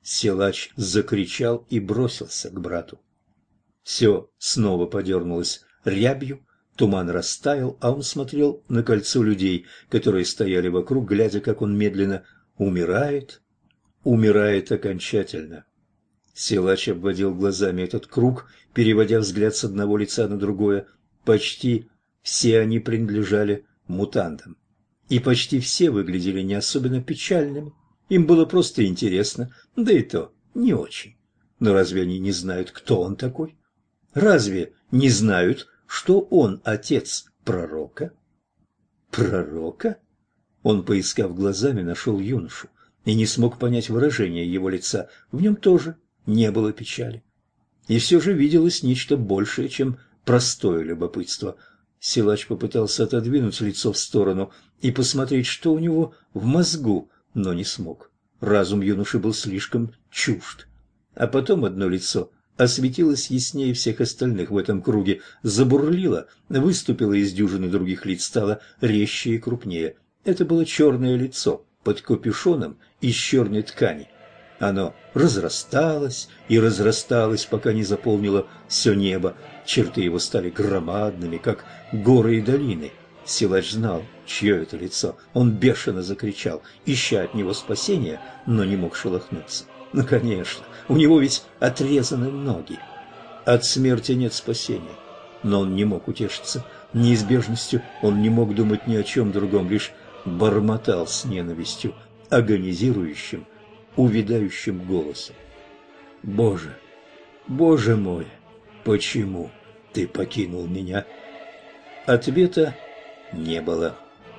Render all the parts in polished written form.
Силач закричал и бросился к брату. Все снова подернулось рябью, туман растаял, а он смотрел на кольцо людей, которые стояли вокруг, глядя, как он медленно умирает, умирает окончательно. Силач обводил глазами этот круг, переводя взгляд с одного лица на другое. Почти все они принадлежали мутантам. И почти все выглядели не особенно печальными. Им было просто интересно, да и то не очень. Но разве они не знают, кто он такой? Разве не знают, что он отец пророка? Пророка? Он, поискав глазами, нашел юношу и не смог понять выражение его лица. В нем тоже не было печали. И все же виделось нечто большее, чем простое любопытство. Силач попытался отодвинуть лицо в сторону и посмотреть, что у него в мозгу, но не смог. Разум юноши был слишком чужд. А потом одно лицо осветилось яснее всех остальных в этом круге, забурлило, выступило из дюжины других лиц, стало резче и крупнее. Это было черное лицо под капюшоном из черной ткани. Оно разрасталось и разрасталось, пока не заполнило все небо. Черты его стали громадными, как горы и долины. Силач знал, чье это лицо. Он бешено закричал, ища от него спасения, но не мог шелохнуться. Ну, конечно, у него ведь отрезаны ноги. От смерти нет спасения. Но он не мог утешиться неизбежностью, он не мог думать ни о чем другом, лишь бормотал с ненавистью, агонизирующим, увядающим голосом. «Боже, Боже мой, почему ты покинул меня?» Ответа не было.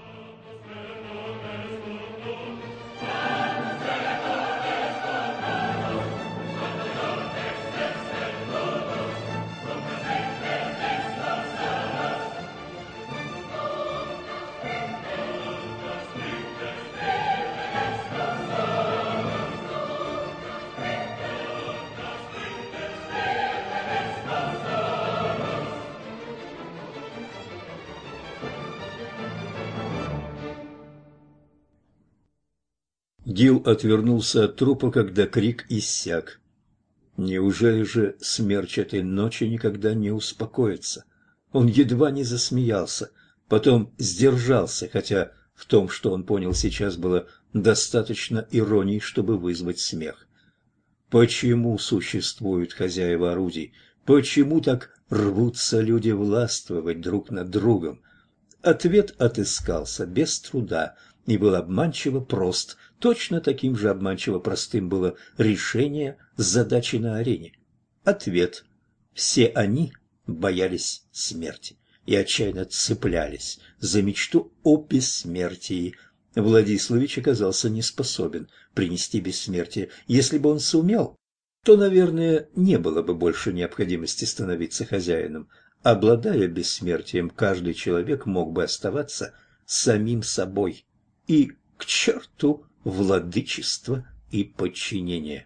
Гил отвернулся от трупа, когда крик иссяк. Неужели же смерч этой ночи никогда не успокоится? Он едва не засмеялся, потом сдержался, хотя в том, что он понял сейчас, было достаточно иронии, чтобы вызвать смех. Почему существуют хозяева орудий? Почему так рвутся люди властвовать друг над другом? Ответ отыскался без труда и был обманчиво прост. Точно таким же обманчиво простым было решение задачи на арене. Ответ: все они боялись смерти и отчаянно цеплялись за мечту о бессмертии. Владиславич оказался не способен принести бессмертие. Если бы он сумел, то, наверное, не было бы больше необходимости становиться хозяином. Обладая бессмертием, каждый человек мог бы оставаться самим собой. И к черту владычество и подчинение.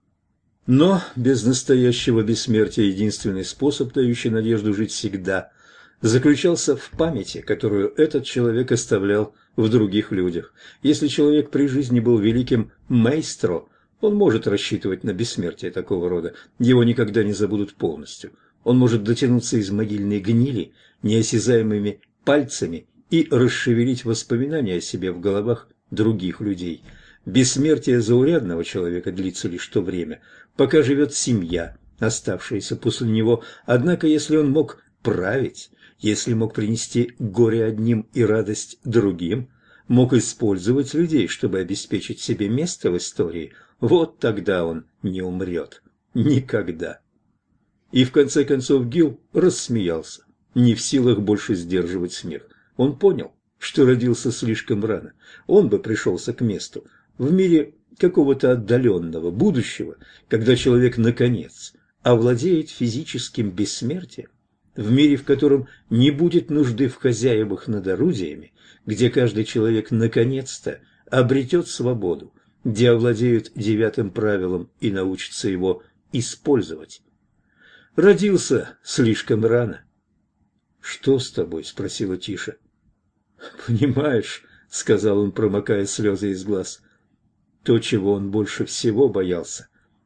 Но без настоящего бессмертия единственный способ, дающий надежду жить всегда, заключался в памяти, которую этот человек оставлял в других людях. Если человек при жизни был великим маэстро, он может рассчитывать на бессмертие такого рода, его никогда не забудут полностью. Он может дотянуться из могильной гнили неосязаемыми пальцами и расшевелить воспоминания о себе в головах других людей. Бессмертие заурядного человека длится лишь то время, пока живет семья, оставшаяся после него. Однако, если он мог править, если мог принести горе одним и радость другим, мог использовать людей, чтобы обеспечить себе место в истории, вот тогда он не умрет. Никогда. И в конце концов Гил рассмеялся, не в силах больше сдерживать смех. Он понял, что родился слишком рано. Он бы пришелся к месту в мире какого-то отдаленного будущего, когда человек, наконец, овладеет физическим бессмертием, в мире, в котором не будет нужды в хозяевах над орудиями, где каждый человек, наконец-то, обретет свободу, где овладеют девятым правилом и научится его использовать. Родился слишком рано. «Что с тобой?» – спросила Тиша. «Понимаешь», – сказал он, промокая слезы из глаз, – то, чего он больше всего боялся,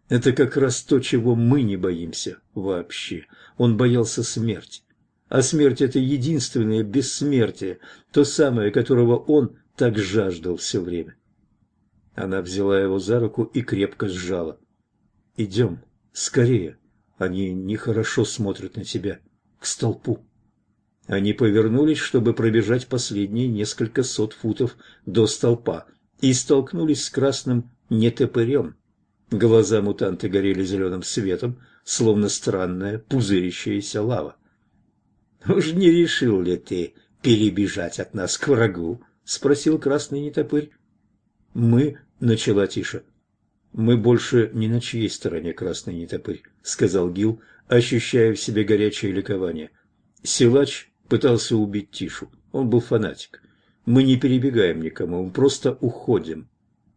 Это как раз то, чего мы не боимся вообще. Он боялся смерти. А смерть – это единственное бессмертие, то самое, которого он так жаждал все время. Она взяла его за руку и крепко сжала. «Идем, скорее. Они нехорошо смотрят на тебя. К столпу». Они повернулись, чтобы пробежать последние несколько сот футов до столпа, и столкнулись с красным нетопырем. Глаза мутанта горели зеленым светом, словно странная пузырящаяся лава. «Уж не решил ли ты перебежать от нас к врагу?» — спросил красный нетопырь. «Мы...» — начала Тиша. «Мы больше не на чьей стороне, красный нетопырь», — сказал Гил, ощущая в себе горячее ликование. Силач пытался убить Тишу. Он был фанатик. Мы не перебегаем никому, мы просто уходим.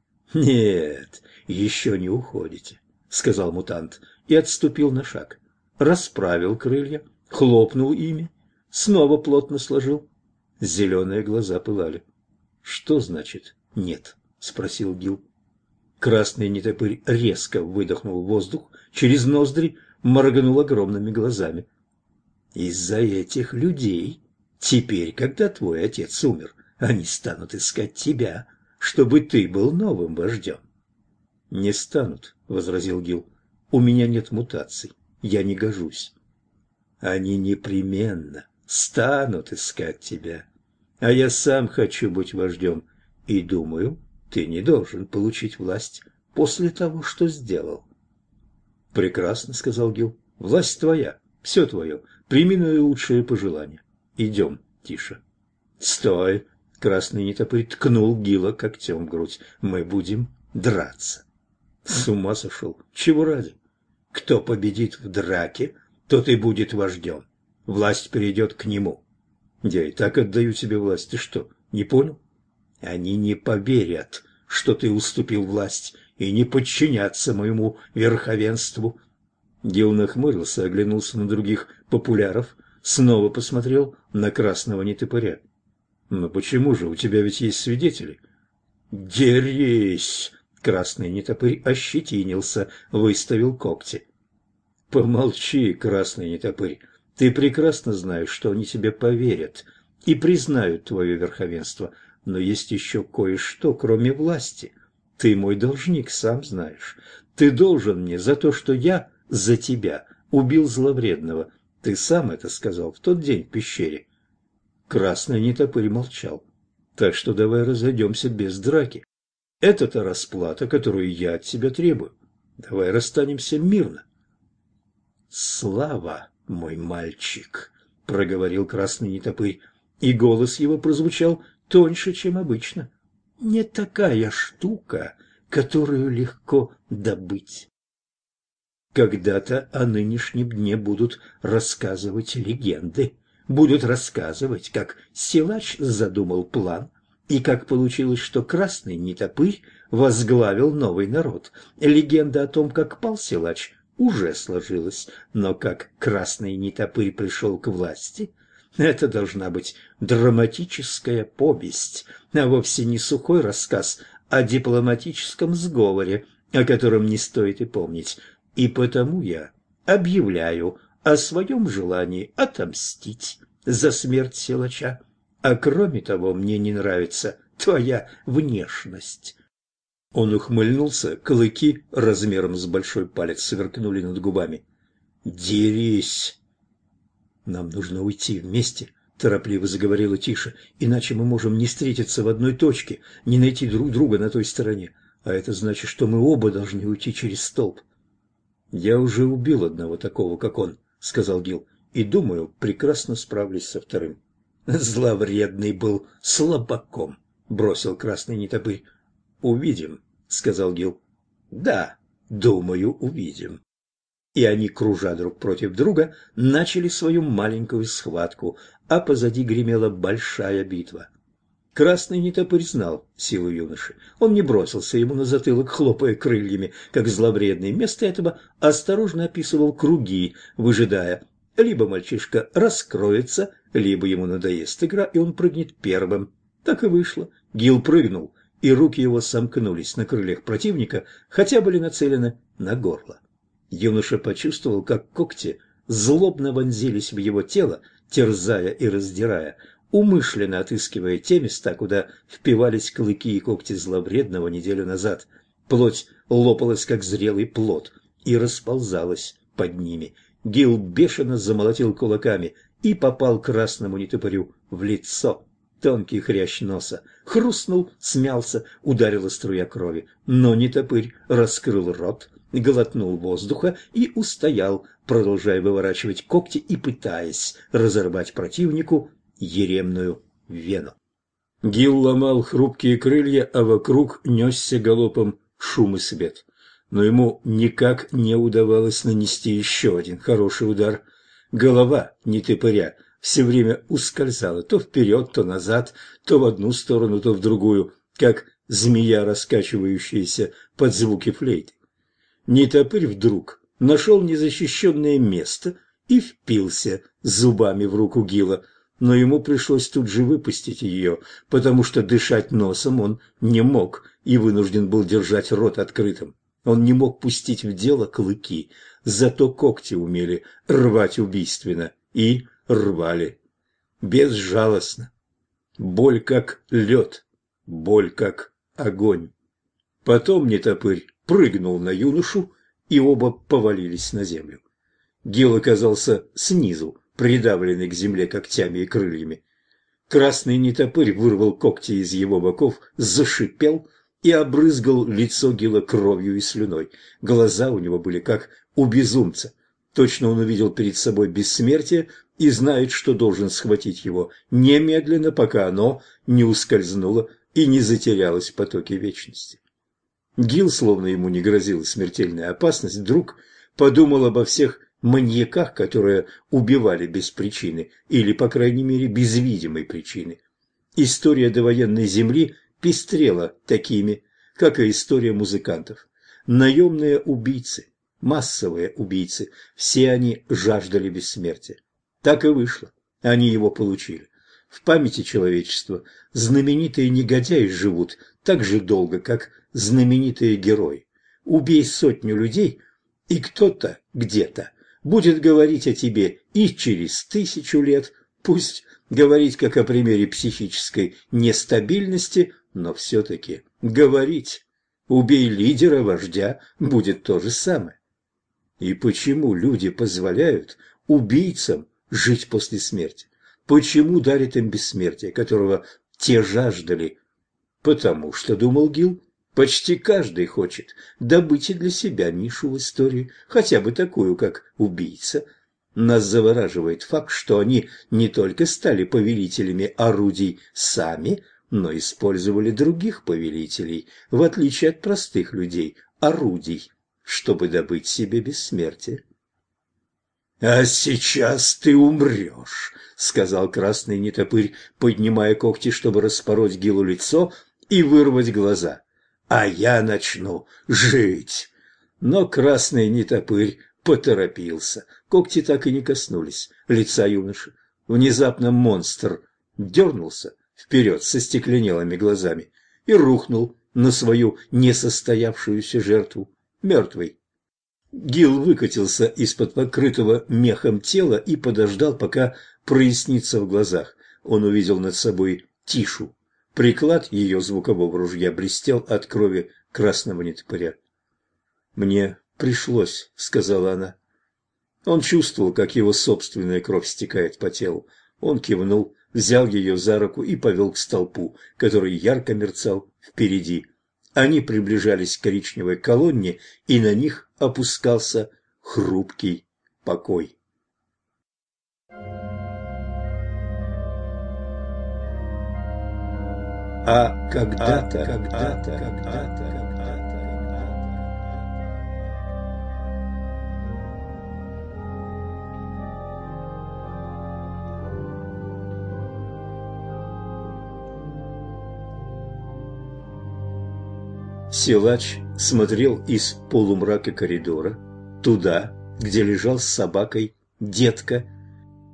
«Нет, еще не уходите», — сказал мутант и отступил на шаг. Расправил крылья, хлопнул ими, снова плотно сложил. Зеленые глаза пылали. «Что значит «нет»?» — спросил Гил. Красный нетопырь резко выдохнул воздух через ноздри, моргнул огромными глазами. «Из-за этих людей теперь, когда твой отец умер, они станут искать тебя, чтобы ты был новым вождем». «Не станут», — возразил Гил. «У меня нет мутаций, я не гожусь». «Они непременно станут искать тебя, а я сам хочу быть вождем, и думаю, ты не должен получить власть после того, что сделал». «Прекрасно», — сказал Гил. «Власть твоя, все твое, прими наилучшие пожелания. Идем, Тиша». «Стой!» — красный нетопырь ткнул Гила когтем в грудь. «Мы будем драться». «С ума сошел? Чего ради? Кто победит в драке, тот и будет вождем. Власть перейдет к нему». «Я и так отдаю тебе власть. Ты что, не понял?» «Они не поверят, что ты уступил власть, и не подчинятся моему верховенству». Гил нахмурился, оглянулся на других популяров, снова посмотрел на красного нетопыря. «Но почему же? У тебя ведь есть свидетели». «Дерись!» — красный нетопырь ощетинился, выставил когти. «Помолчи, красный нетопырь. Ты прекрасно знаешь, что они тебе поверят и признают твое верховенство, но есть еще кое-что, кроме власти. Ты мой должник, сам знаешь. Ты должен мне за то, что я за тебя убил зловредного. Ты сам это сказал в тот день в пещере». Красный нетопырь молчал. «Так что давай разойдемся без драки. Это-то расплата, которую я от тебя требую. Давай расстанемся мирно». «Слава, мой мальчик», — проговорил красный нетопырь, и голос его прозвучал тоньше, чем обычно. «Не такая штука, которую легко добыть». Когда-то о нынешнем дне будут рассказывать легенды, будут рассказывать, как силач задумал план, и как получилось, что красный нетопырь возглавил новый народ. Легенда о том, как пал силач, уже сложилась, но как красный нетопырь пришел к власти, это должна быть драматическая повесть, а вовсе не сухой рассказ о дипломатическом сговоре, о котором не стоит и помнить. И потому я объявляю о своем желании отомстить за смерть силача. А кроме того, мне не нравится твоя внешность». Он ухмыльнулся, клыки размером с большой палец сверкнули над губами. «Дерись!» «Нам нужно уйти вместе», — торопливо заговорила Тиша, «иначе мы можем не встретиться в одной точке, не найти друг друга на той стороне, а это значит, что мы оба должны уйти через столб». «Я уже убил одного такого, как он», — сказал Гил, «и, думаю, прекрасно справлюсь со вторым». «Зловредный был слабаком», — бросил красный нетопырь. «Увидим», — сказал Гил. «Да, думаю, увидим». И они, кружа друг против друга, начали свою маленькую схватку, а позади гремела большая битва. Красный нетопырь знал силу юноши. Он не бросился ему на затылок, хлопая крыльями, как зловредный. Вместо этого осторожно описывал круги, выжидая. Либо мальчишка раскроется, либо ему надоест игра, и он прыгнет первым. Так и вышло. Гил прыгнул и руки его сомкнулись на крыльях противника, хотя были нацелены на горло. Юноша почувствовал, как когти злобно вонзились в его тело, терзая и раздирая, умышленно отыскивая те места, куда впивались клыки и когти зловредного неделю назад. Плоть лопалась, как зрелый плод, и расползалась под ними. Гил бешено замолотил кулаками и попал красному нетопырю в лицо. Тонкий хрящ носа хрустнул, смялся, ударила струя крови, но нетопырь раскрыл рот, глотнул воздуха и устоял, продолжая выворачивать когти и пытаясь разорвать противнику еремную вену. Гил ломал хрупкие крылья, а вокруг несся галопом шум и свет. Но ему никак не удавалось нанести еще один хороший удар. Голова нетопыря все время ускользала то вперед, то назад, то в одну сторону, то в другую, как змея, раскачивающаяся под звуки флейты. Нетопырь вдруг нашел незащищенное место и впился зубами в руку Гила, но ему пришлось тут же выпустить ее, потому что дышать носом он не мог и вынужден был держать рот открытым. Он не мог пустить в дело клыки, зато когти умели рвать убийственно и рвали безжалостно. Боль как лед, боль как огонь. Потом нетопырь прыгнул на юношу, и оба повалились на землю. Гил оказался снизу, придавленный к земле когтями и крыльями. Красный нетопырь вырвал когти из его боков, зашипел и обрызгал лицо Гила кровью и слюной. Глаза у него были как у безумца. Точно он увидел перед собой бессмертие и знает, что должен схватить его немедленно, пока оно не ускользнуло и не затерялось в потоке вечности. Гил, словно ему не грозила смертельная опасность, вдруг подумал обо всех маньяках, которые убивали без причины, или, по крайней мере, без видимой причины. История довоенной земли пестрела такими, как и история музыкантов. Наемные убийцы, массовые убийцы, все они жаждали бессмертия. Так и вышло, они его получили. В памяти человечества знаменитые негодяи живут так же долго, как знаменитые герои. Убей 100 людей, и кто-то где-то будет говорить о тебе и через 1000 лет, пусть говорить как о примере психической нестабильности, но все-таки говорить. Убей лидера, вождя, будет то же самое. И почему люди позволяют убийцам жить после смерти? Почему дарят им бессмертие, которого те жаждали? Потому что, думал Гил, почти каждый хочет добыть и для себя нишу в истории, хотя бы такую, как убийца. Нас завораживает факт, что они не только стали повелителями орудий сами, но использовали других повелителей, в отличие от простых людей, орудий, чтобы добыть себе бессмертие. «А сейчас ты умрешь», — сказал красный нетопырь, поднимая когти, чтобы распороть Гилу лицо и вырвать глаза. «А я начну жить». Но красный нетопырь поторопился. Когти так и не коснулись лица юноши. Внезапно монстр дернулся вперед со стекленелыми глазами и рухнул на свою несостоявшуюся жертву, мертвый. Гил выкатился из-под покрытого мехом тела и подождал, пока прояснится в глазах. Он увидел над собой Тишу. Приклад ее звукового ружья блестел от крови красного нетопыря. «Мне пришлось», — сказала она. Он чувствовал, как его собственная кровь стекает по телу. Он кивнул, взял ее за руку и повел к столпу, который ярко мерцал впереди. Они приближались к коричневой колонне, и на них опускался хрупкий покой. А когда-то. Силач смотрел из полумрака коридора туда, где лежал с собакой детка.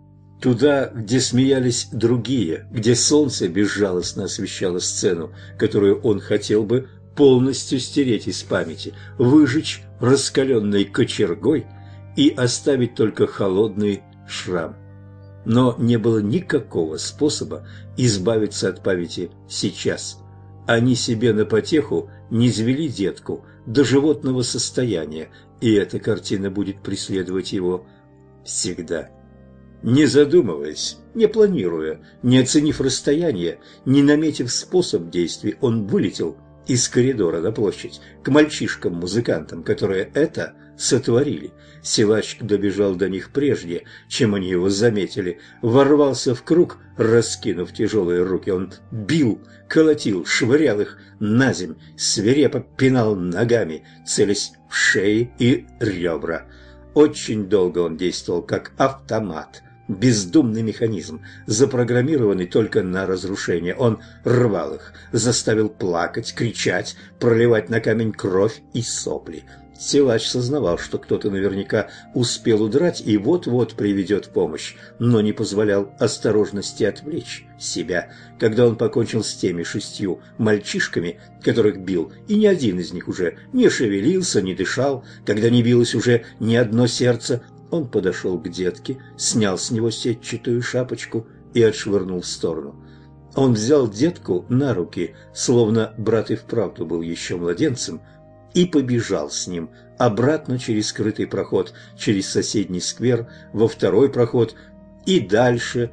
Туда, где смеялись другие, где солнце безжалостно освещало сцену, которую он хотел бы полностью стереть из памяти, выжечь раскаленной кочергой и оставить только холодный шрам. Но не было никакого способа избавиться от памяти сейчас. Они себе на потеху низвели детку до животного состояния, и эта картина будет преследовать его всегда. Не задумываясь, не планируя, не оценив расстояние, не наметив способ действий, он вылетел из коридора на площадь к мальчишкам-музыкантам, которые это сотворили. Силач добежал до них прежде, чем они его заметили, ворвался в круг, раскинув тяжелые руки. Он бил, колотил, швырял их на земь, свирепо пинал ногами, целясь в шеи и ребра. Очень долго он действовал как автомат, бездумный механизм, запрограммированный только на разрушение. Он рвал их, заставил плакать, кричать, проливать на камень кровь и сопли. Силач сознавал, что кто-то наверняка успел удрать и вот-вот приведет помощь, но не позволял осторожности отвлечь себя. Когда он покончил с теми 6 мальчишками, которых бил, и ни один из них уже не шевелился, не дышал, когда не билось уже ни одно сердце, он подошел к детке, снял с него сетчатую шапочку и отшвырнул в сторону. Он взял детку на руки, словно брат и вправду был еще младенцем, и побежал с ним обратно через скрытый проход, через соседний сквер, во второй проход и дальше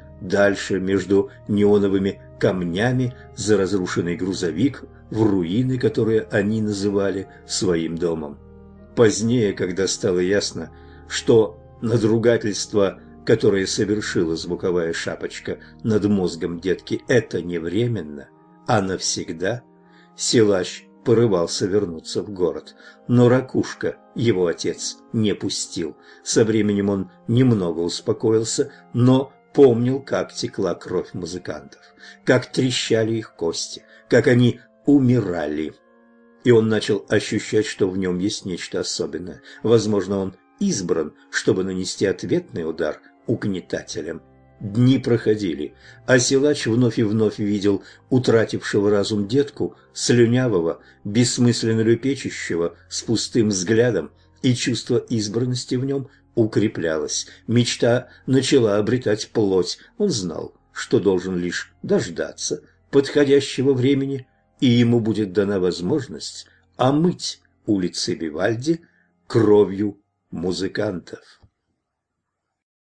между неоновыми камнями за разрушенный грузовик, в руины, которые они называли своим домом. Позднее, когда стало ясно, что надругательство, которое совершила звуковая шапочка над мозгом детки, это не временно, а навсегда, Силач порывался вернуться в город, но Ракушка, его отец, не пустил. Со временем он немного успокоился, но помнил, как текла кровь музыкантов, как трещали их кости, как они умирали. И он начал ощущать, что в нем есть нечто особенное. Возможно, он избран, чтобы нанести ответный удар угнетателям. Дни проходили, а Силач вновь и вновь видел утратившего разум детку, слюнявого, бессмысленно лепечущего, с пустым взглядом, и чувство избранности в нем укреплялось. Мечта начала обретать плоть. Он знал, что должен лишь дождаться подходящего времени, и ему будет дана возможность омыть улицы Вивальди кровью музыкантов.